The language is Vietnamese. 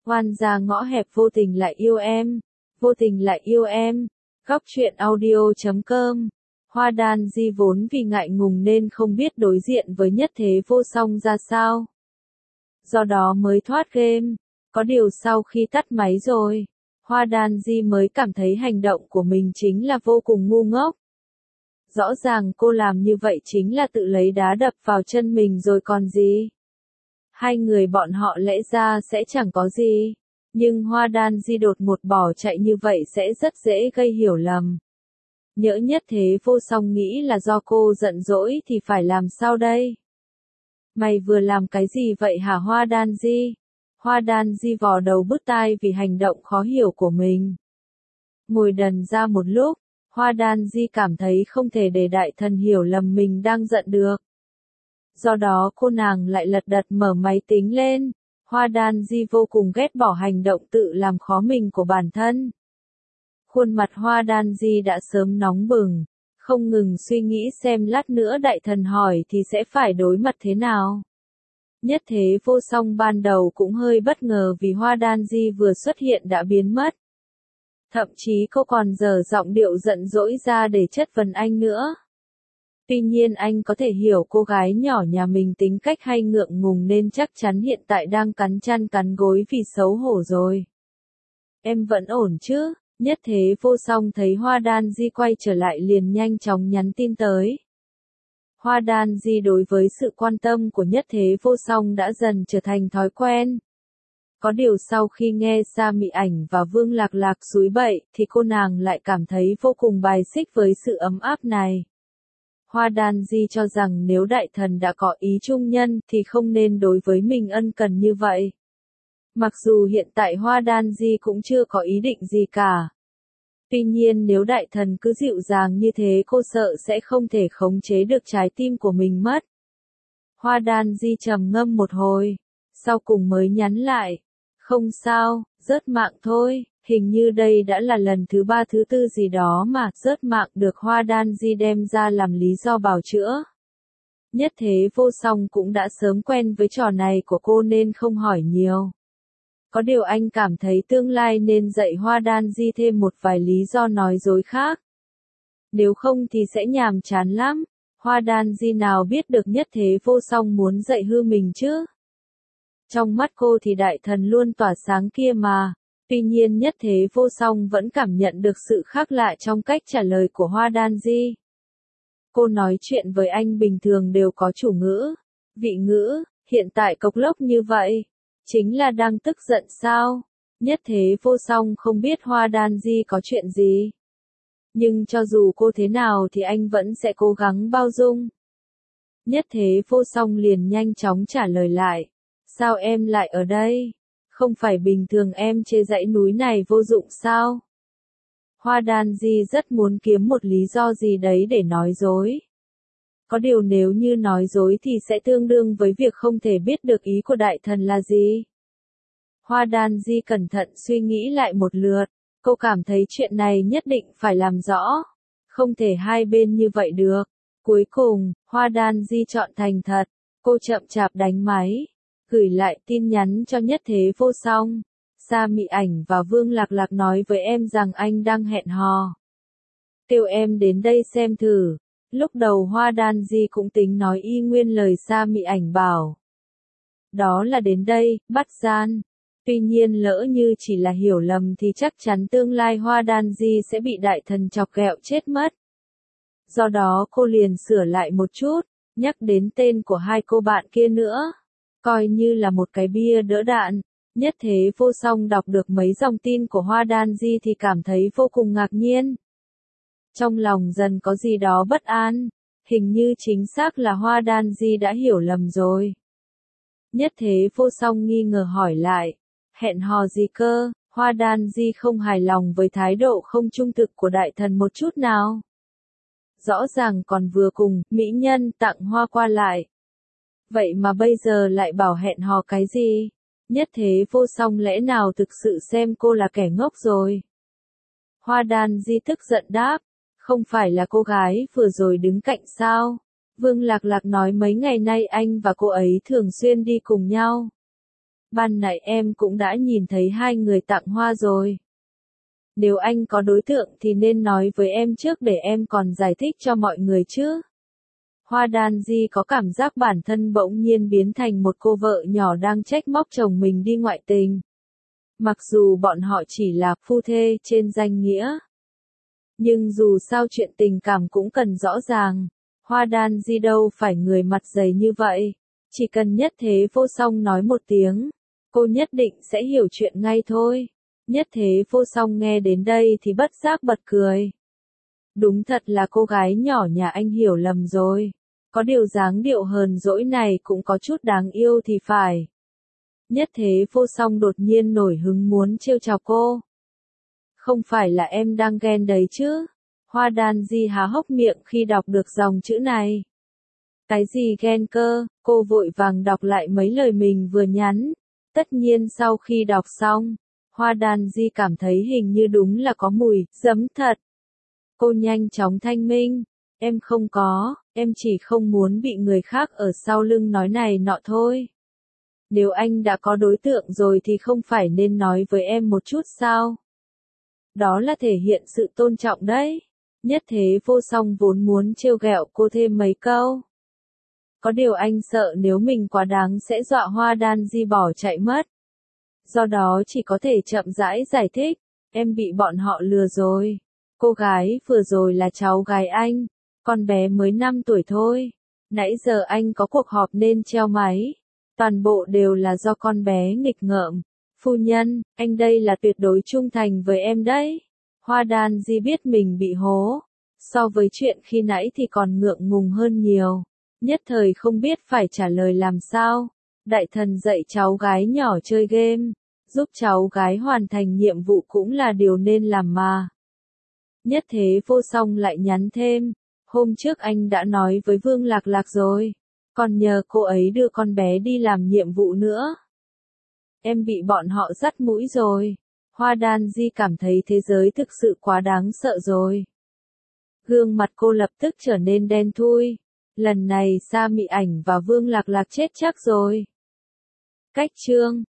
Oan gia ngõ hẹp vô tình lại yêu em, vô tình lại yêu em. Góc truyện audio.com. Hoa Đan Di vốn vì ngại ngùng nên không biết đối diện với Nhất Thế Vô Song ra sao. Do đó mới thoát game. Có điều sau khi tắt máy rồi, Hoa Đan Di mới cảm thấy hành động của mình chính là vô cùng ngu ngốc. Rõ ràng cô làm như vậy chính là tự lấy đá đập vào chân mình rồi còn gì. Hai người bọn họ lẽ ra sẽ chẳng có gì, nhưng Hoa Đan Di đột ngột bỏ chạy như vậy sẽ rất dễ gây hiểu lầm. Nhỡ Nhất Thế Vô Song nghĩ là do cô giận dỗi thì phải làm sao đây? Mày vừa làm cái gì vậy hả Hoa Đan Di? Hoa Đan Di vò đầu bứt tai vì hành động khó hiểu của mình. Ngồi đần ra một lúc, Hoa Đan Di cảm thấy không thể để đại thần hiểu lầm mình đang giận được. Do đó cô nàng lại lật đật mở máy tính lên. Hoa Đan Di vô cùng ghét bỏ hành động tự làm khó mình của bản thân. Khuôn mặt Hoa Đan Di đã sớm nóng bừng, không ngừng suy nghĩ xem lát nữa đại thần hỏi thì sẽ phải đối mặt thế nào. Nhất Thế Vô Song ban đầu cũng hơi bất ngờ vì Hoa Đan Di vừa xuất hiện đã biến mất. Thậm chí cô còn giở giọng điệu giận dỗi ra để chất vấn anh nữa. Tuy nhiên anh có thể hiểu cô gái nhỏ nhà mình tính cách hay ngượng ngùng nên chắc chắn hiện tại đang cắn chăn cắn gối vì xấu hổ rồi. Em vẫn ổn chứ? Nhất Thế Vô Song thấy Hoa Đan Di quay trở lại liền nhanh chóng nhắn tin tới. Hoa Đan Di đối với sự quan tâm của Nhất Thế Vô Song đã dần trở thành thói quen. Có điều sau khi nghe Sa Mị Ảnh và Vương Lạc Lạc xúi bậy thì cô nàng lại cảm thấy vô cùng bài xích với sự ấm áp này. Hoa Đan Di cho rằng nếu đại thần đã có ý trung nhân thì không nên đối với mình ân cần như vậy. Mặc dù hiện tại Hoa Đan Di cũng chưa có ý định gì cả. Tuy nhiên nếu đại thần cứ dịu dàng như thế cô sợ sẽ không thể khống chế được trái tim của mình mất. Hoa Đan Di trầm ngâm một hồi, sau cùng mới nhắn lại. Không sao, rớt mạng thôi, hình như đây đã là lần thứ 3 thứ 4 gì đó mà rớt mạng được Hoa Đan Di đem ra làm lý do bào chữa. Nhất Thế Vô Song cũng đã sớm quen với trò này của cô nên không hỏi nhiều. Có điều anh cảm thấy tương lai nên dạy Hoa Đan Di thêm một vài lý do nói dối khác. Nếu không thì sẽ nhàm chán lắm. Hoa Đan Di nào biết được Nhất Thế Vô Song muốn dạy hư mình chứ? Trong mắt cô thì đại thần luôn tỏa sáng kia mà. Tuy nhiên Nhất Thế Vô Song vẫn cảm nhận được sự khác lạ trong cách trả lời của Hoa Đan Di. Cô nói chuyện với anh bình thường đều có chủ ngữ, vị ngữ, hiện tại cộc lốc như vậy. Chính là đang tức giận sao? Nhất Thế Vô Song không biết Hoa Đan Di có chuyện gì. Nhưng cho dù cô thế nào thì anh vẫn sẽ cố gắng bao dung. Nhất Thế Vô Song liền nhanh chóng trả lời lại. Sao em lại ở đây? Không phải bình thường em chê dãy núi này vô dụng sao? Hoa Đan Di rất muốn kiếm một lý do gì đấy để nói dối. Có điều nếu như nói dối thì sẽ tương đương với việc không thể biết được ý của đại thần là gì. Hoa Đan Di cẩn thận suy nghĩ lại một lượt, cô cảm thấy chuyện này nhất định phải làm rõ. Không thể hai bên như vậy được. Cuối cùng, Hoa Đan Di chọn thành thật. Cô chậm chạp đánh máy, gửi lại tin nhắn cho Nhất Thế Vô Song. Sa Mị Ảnh và Vương Lạc Lạc nói với em rằng anh đang hẹn hò. Kêu em đến đây xem thử. Lúc đầu Hoa Đan Di cũng tính nói y nguyên lời Sa Mị Ảnh bảo. Đó là đến đây, bắt gian. Tuy nhiên lỡ như chỉ là hiểu lầm thì chắc chắn tương lai Hoa Đan Di sẽ bị đại thần chọc ghẹo chết mất. Do đó cô liền sửa lại một chút, nhắc đến tên của hai cô bạn kia nữa. Coi như là một cái bia đỡ đạn. Nhất Thế Vô Song đọc được mấy dòng tin của Hoa Đan Di thì cảm thấy vô cùng ngạc nhiên. Trong lòng dần có gì đó bất an, hình như chính xác là Hoa Đan Di đã hiểu lầm rồi. Nhất Thế Vô Song nghi ngờ hỏi lại, hẹn hò gì cơ? Hoa Đan Di không hài lòng với thái độ không trung thực của đại thần một chút nào. Rõ ràng còn vừa cùng mỹ nhân tặng hoa qua lại. Vậy mà bây giờ lại bảo hẹn hò cái gì? Nhất Thế Vô Song lẽ nào thực sự xem cô là kẻ ngốc rồi? Hoa Đan Di tức giận đáp, không phải là cô gái vừa rồi đứng cạnh sao? Vương Lạc Lạc nói mấy ngày nay anh và cô ấy thường xuyên đi cùng nhau. Ban nãy em cũng đã nhìn thấy hai người tặng hoa rồi. Nếu anh có đối tượng thì nên nói với em trước để em còn giải thích cho mọi người chứ. Hoa Đan Di có cảm giác bản thân bỗng nhiên biến thành một cô vợ nhỏ đang trách móc chồng mình đi ngoại tình. Mặc dù bọn họ chỉ là phu thê trên danh nghĩa. Nhưng dù sao chuyện tình cảm cũng cần rõ ràng. Hoa Đan Di đâu phải người mặt dày như vậy. Chỉ cần Nhất Thế Vô Song nói một tiếng, cô nhất định sẽ hiểu chuyện ngay thôi. Nhất Thế Vô Song nghe đến đây thì bất giác bật cười. Đúng thật là cô gái nhỏ nhà anh hiểu lầm rồi. Có điều dáng điệu hờn dỗi này cũng có chút đáng yêu thì phải. Nhất Thế Vô Song đột nhiên nổi hứng muốn trêu chọc cô. Không phải là em đang ghen đấy chứ? Hoa Đan Di há hốc miệng khi đọc được dòng chữ này. Cái gì ghen cơ? Cô vội vàng đọc lại mấy lời mình vừa nhắn. Tất nhiên sau khi đọc xong, Hoa Đan Di cảm thấy hình như đúng là có mùi giấm thật. Cô nhanh chóng thanh minh. Em không có, em chỉ không muốn bị người khác ở sau lưng nói này nọ thôi. Nếu anh đã có đối tượng rồi thì không phải nên nói với em một chút sao? Đó là thể hiện sự tôn trọng đấy. Nhất Thế Vô Song vốn muốn trêu ghẹo cô thêm mấy câu. Có điều anh sợ nếu mình quá đáng sẽ dọa Hoa Đan Di bỏ chạy mất. Do đó chỉ có thể chậm rãi giải thích. Em bị bọn họ lừa rồi. Cô gái vừa rồi là cháu gái anh. Con bé mới 5 tuổi thôi. Nãy giờ anh có cuộc họp nên treo máy. Toàn bộ đều là do con bé nghịch ngợm. Phu nhân, anh đây là tuyệt đối trung thành với em đấy. Hoa Đan Di biết mình bị hố. So với chuyện khi nãy thì còn ngượng ngùng hơn nhiều. Nhất thời không biết phải trả lời làm sao. Đại thần dạy cháu gái nhỏ chơi game. Giúp cháu gái hoàn thành nhiệm vụ cũng là điều nên làm mà. Nhất Thế Vô Song lại nhắn thêm. Hôm trước anh đã nói với Vương Lạc Lạc rồi. Còn nhờ cô ấy đưa con bé đi làm nhiệm vụ nữa. Em bị bọn họ dắt mũi rồi. Hoa Đan Di cảm thấy thế giới thực sự quá đáng sợ rồi. Gương mặt cô lập tức trở nên đen thui. Lần này Sa Mị Ảnh và Vương Lạc Lạc chết chắc rồi. Cách chương